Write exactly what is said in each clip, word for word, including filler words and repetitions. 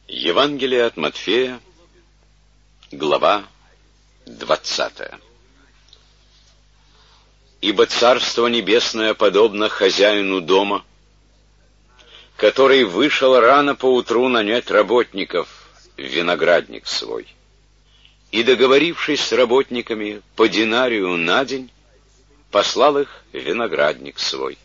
Евангелие от Матфея, глава двадцатая. Ибо Царство Небесное подобно хозяину дома, который вышел рано поутру нанять работников в виноградник свой, и, договорившись с работниками по динарию на день, послал их в виноградник свой.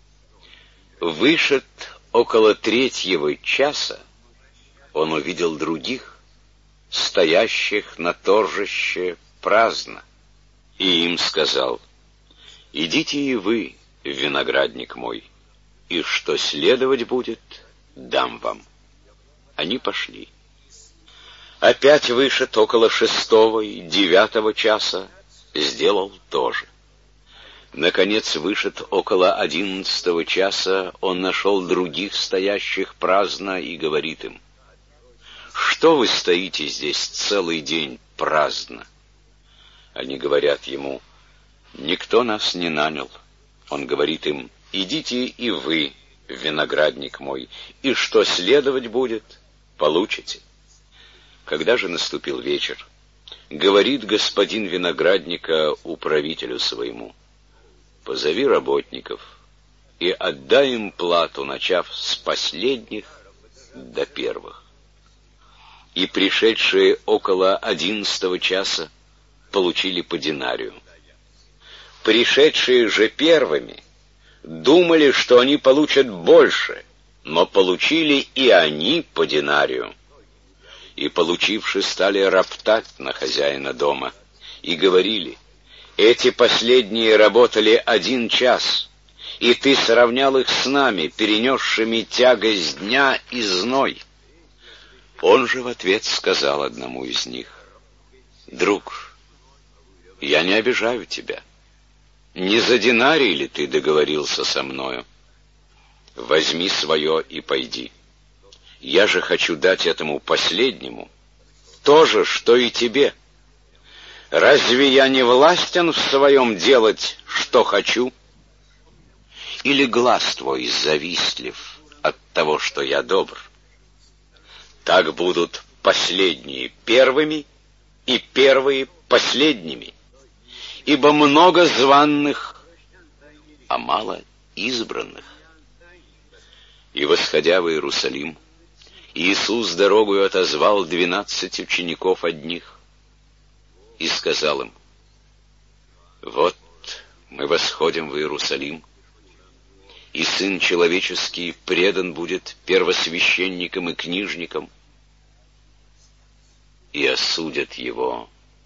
Вышед около третьего часа, он увидел других, стоящих на торжище праздно, и им сказал: «Идите и вы в виноградник мой, и что следовать будет, дам вам». Они пошли. Опять вышед около шестого и девятого часа, сделал то же. Наконец, вышед около одиннадцатого часа, он нашел других стоящих праздно и говорит им: «Что вы стоите здесь целый день праздно?» Они говорят ему: «Никто нас не нанял». Он говорит им: «Идите и вы в виноградник мой, и что следовать будет, получите». Когда же наступил вечер, говорит господин виноградника управителю своему: «Позови работников и отдай им плату, начав с последних до первых». И пришедшие около одиннадцатого часа получили по динарию. Пришедшие же первыми думали, что они получат больше, но получили и они по динарию. И, получивши, стали роптать на хозяина дома и говорили: «Эти последние работали один час, и ты сравнял их с нами, перенесшими тягость дня и зной». Он же в ответ сказал одному из них: «Друг, я не обижаю тебя. Не за динарий ли ты договорился со мною? Возьми свое и пойди. Я же хочу дать этому последнему то же, что и тебе. Разве я не властен в своем делать, что хочу? Или глаз твой завистлив от того, что я добр? Так будут последние первыми, и первые последними. Ибо много званных, а мало избранных». И, восходя в Иерусалим, Иисус дорогою отозвал двенадцать учеников одних и сказал им: «Вот мы восходим в Иерусалим, и Сын Человеческий предан будет первосвященникам и книжникам, и осудят его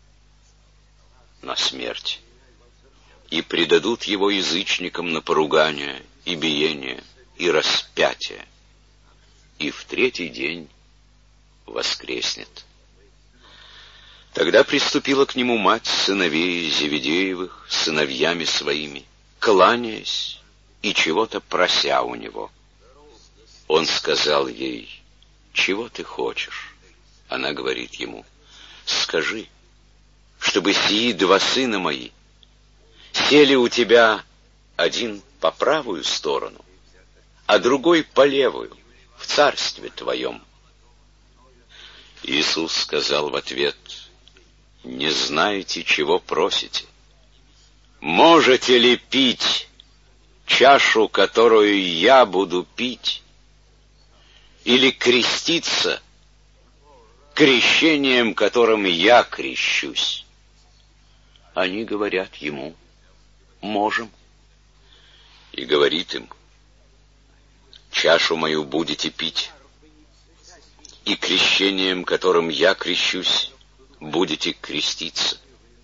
на смерть, и предадут его язычникам на поругание и биение и распятие, и в третий день воскреснет». Тогда приступила к нему мать сыновей Зеведеевых с сыновьями своими, кланяясь и чего-то прося у него. Он сказал ей: «Чего ты хочешь?» Она говорит ему: «Скажи, чтобы сии два сына мои сели у тебя, один по правую сторону, а другой по левую, в царстве твоем». Иисус сказал в ответ: «Не знаете, чего просите. Можете ли пить чашу, которую я буду пить, или креститься крещением, которым я крещусь?» Они говорят ему: «Можем». И говорит им: «Чашу мою будете пить, и крещением, которым я крещусь, будете креститься.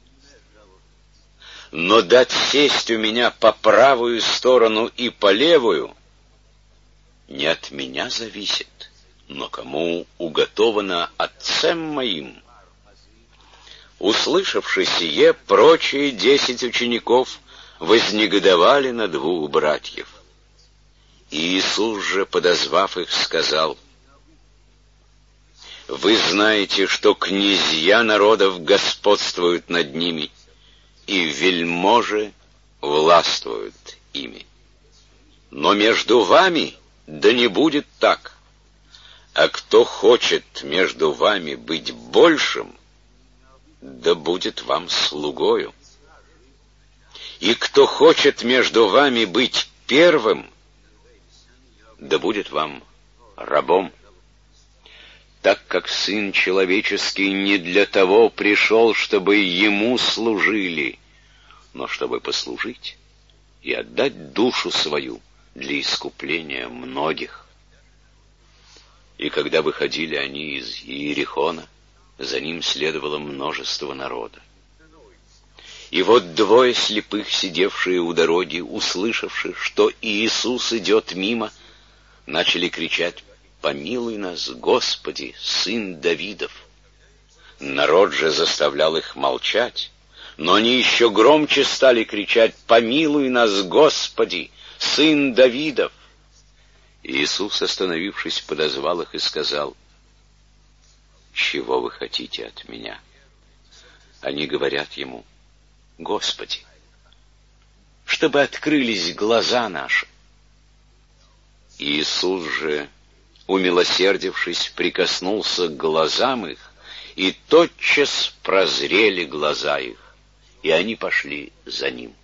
Но дать сесть у меня по правую сторону и по левую не от меня зависит, но кому уготовано Отцем моим». Услышавши сие, прочие десять учеников вознегодовали на двух братьев. И Иисус же, подозвав их, сказал: «Вы знаете, что князья народов господствуют над ними, и вельможи властвуют ими. Но между вами да не будет так. А кто хочет между вами быть большим, да будет вам слугою. И кто хочет между вами быть первым, да будет вам рабом. Так как Сын Человеческий не для того пришел, чтобы ему служили, но чтобы послужить и отдать душу свою для искупления многих. И когда выходили они из Иерихона, за ним следовало множество народа. И вот двое слепых, сидевшие у дороги, услышавши, что Иисус идет мимо, начали кричать: «Помилуй нас, Господи, Сын Давидов!» Народ же заставлял их молчать, но они еще громче стали кричать: «Помилуй нас, Господи, Сын Давидов!» Иисус, остановившись, подозвал их и сказал: «Чего вы хотите от меня?» Они говорят ему: «Господи, чтобы открылись глаза наши». Иисус же, умилосердившись, прикоснулся к глазам их, и тотчас прозрели глаза их, и они пошли за ним.